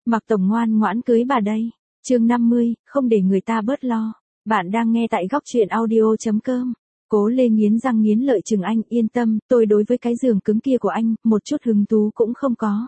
Mạc Tổng ngoan ngoãn cưới bà đây. Chương 50, không để người ta bớt lo. Bạn đang nghe tại góc truyện audio.com. Cố Lê nghiến răng nghiến lợi chừng anh, yên tâm, tôi đối với cái giường cứng kia của anh, một chút hứng thú cũng không có.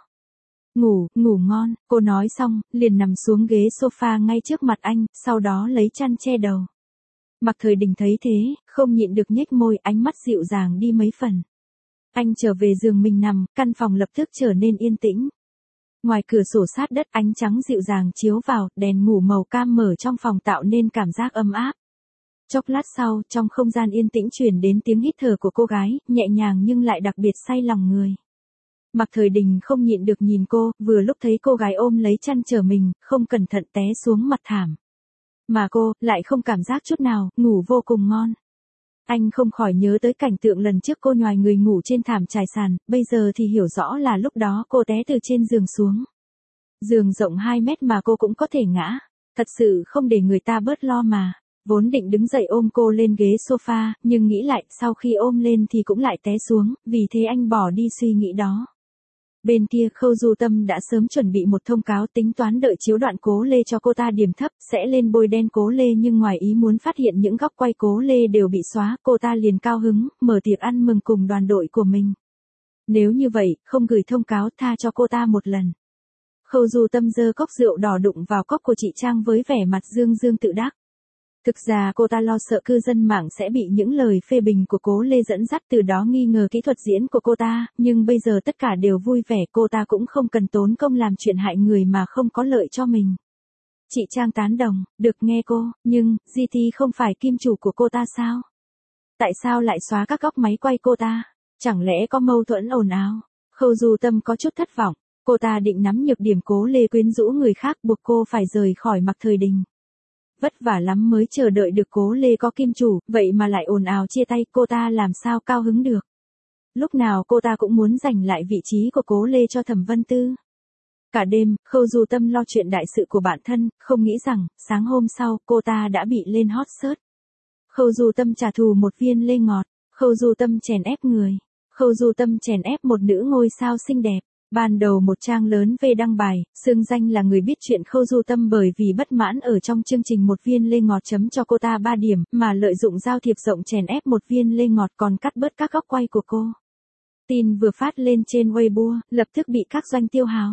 Ngủ ngon, cô nói xong, liền nằm xuống ghế sofa ngay trước mặt anh, sau đó lấy chăn che đầu. Mạc Thời Đình thấy thế, không nhịn được nhếch môi, ánh mắt dịu dàng đi mấy phần. Anh trở về giường mình nằm, căn phòng lập tức trở nên yên tĩnh. Ngoài cửa sổ sát đất ánh trắng dịu dàng chiếu vào, đèn ngủ màu cam mở trong phòng tạo nên cảm giác ấm áp. Chốc lát sau, trong không gian yên tĩnh truyền đến tiếng hít thở của cô gái, nhẹ nhàng nhưng lại đặc biệt say lòng người. Mạc Thời Đình không nhịn được nhìn cô, vừa lúc thấy cô gái ôm lấy chăn trở mình, không cẩn thận té xuống mặt thảm. Mà cô, lại không cảm giác chút nào, ngủ vô cùng ngon. Anh không khỏi nhớ tới cảnh tượng lần trước cô nhoài người ngủ trên thảm trải sàn, bây giờ thì hiểu rõ là lúc đó cô té từ trên giường xuống. Giường rộng 2 mét mà cô cũng có thể ngã, thật sự không để người ta bớt lo mà. Vốn định đứng dậy ôm cô lên ghế sofa, nhưng nghĩ lại, sau khi ôm lên thì cũng lại té xuống, vì thế anh bỏ đi suy nghĩ đó. Bên kia Khâu Du Tâm đã sớm chuẩn bị một thông cáo tính toán đợi chiếu đoạn Cố Lê cho cô ta điểm thấp, sẽ lên bôi đen Cố Lê nhưng ngoài ý muốn phát hiện những góc quay Cố Lê đều bị xóa, cô ta liền cao hứng, mở tiệc ăn mừng cùng đoàn đội của mình. Nếu như vậy, không gửi thông cáo tha cho cô ta một lần. Khâu Du Tâm giơ cốc rượu đỏ đụng vào cốc của chị Trang với vẻ mặt dương dương tự đắc. Thực ra cô ta lo sợ cư dân mạng sẽ bị những lời phê bình của Cố Lê dẫn dắt từ đó nghi ngờ kỹ thuật diễn của cô ta, nhưng bây giờ tất cả đều vui vẻ, cô ta cũng không cần tốn công làm chuyện hại người mà không có lợi cho mình. Chị Trang tán đồng, được nghe cô, nhưng, GT không phải kim chủ của cô ta sao? Tại sao lại xóa các góc máy quay cô ta? Chẳng lẽ có mâu thuẫn ồn ào? Khâu Du Tâm có chút thất vọng, cô ta định nắm nhược điểm Cố Lê quyến rũ người khác buộc cô phải rời khỏi Mạc Thời Đình. Vất vả lắm mới chờ đợi được Cố Lê có kim chủ, vậy mà lại ồn ào chia tay, cô ta làm sao cao hứng được. Lúc nào cô ta cũng muốn giành lại vị trí của Cố Lê cho Thẩm Vân Tư. Cả đêm, Khâu Du Tâm lo chuyện đại sự của bản thân, không nghĩ rằng, sáng hôm sau, cô ta đã bị lên hot search. Khâu Du Tâm trả thù một viên lê ngọt, Khâu Du Tâm chèn ép người, Khâu Du Tâm chèn ép một nữ ngôi sao xinh đẹp. Ban đầu một trang lớn về đăng bài, xưng danh là người biết chuyện Khâu Du Tâm bởi vì bất mãn ở trong chương trình một viên lê ngọt chấm cho cô ta 3 điểm, mà lợi dụng giao thiệp rộng chèn ép một viên lê ngọt còn cắt bớt các góc quay của cô. Tin vừa phát lên trên Weibo, lập tức bị các doanh tiêu hào.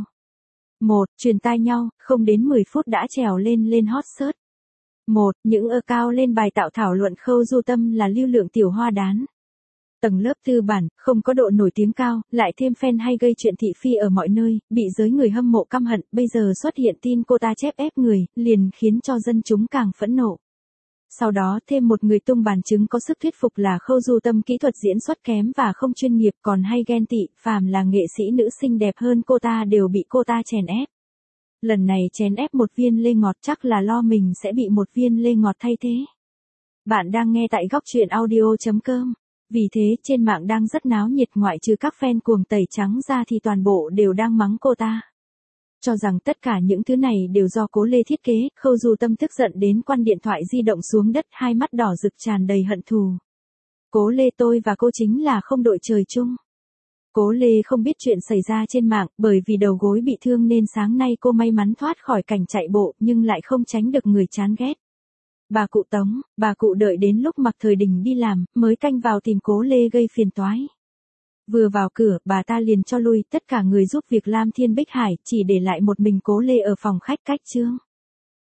Truyền tai nhau, không đến 10 phút đã trèo lên hot search. Những cao lên bài tạo thảo luận Khâu Du Tâm là lưu lượng tiểu hoa đán. Tầng lớp tư bản, không có độ nổi tiếng cao, lại thêm fan hay gây chuyện thị phi ở mọi nơi, bị giới người hâm mộ căm hận, bây giờ xuất hiện tin cô ta chép ép người, liền khiến cho dân chúng càng phẫn nộ. Sau đó thêm một người tung bàn chứng có sức thuyết phục là Khâu Du Tâm kỹ thuật diễn xuất kém và không chuyên nghiệp, còn hay ghen tị, phàm là nghệ sĩ nữ xinh đẹp hơn cô ta đều bị cô ta chèn ép. Lần này chèn ép một viên lê ngọt chắc là lo mình sẽ bị một viên lê ngọt thay thế. Bạn đang nghe tại góc truyện audio.com. Vì thế, trên mạng đang rất náo nhiệt, ngoại trừ các fan cuồng tẩy trắng ra thì toàn bộ đều đang mắng cô ta. Cho rằng tất cả những thứ này đều do Cố Lê thiết kế, Khâu Du Tâm tức giận đến quăng điện thoại di động xuống đất, hai mắt đỏ rực tràn đầy hận thù. Cố Lê, tôi và cô chính là không đội trời chung. Cố Lê không biết chuyện xảy ra trên mạng, bởi vì đầu gối bị thương nên sáng nay cô may mắn thoát khỏi cảnh chạy bộ, nhưng lại không tránh được người chán ghét. Bà cụ Tống, bà cụ đợi đến lúc Mạc Thời Đình đi làm, mới canh vào tìm Cố Lê gây phiền toái. Vừa vào cửa, bà ta liền cho lui tất cả người giúp việc Lam Thiên Bích Hải, chỉ để lại một mình Cố Lê ở phòng khách cách trương.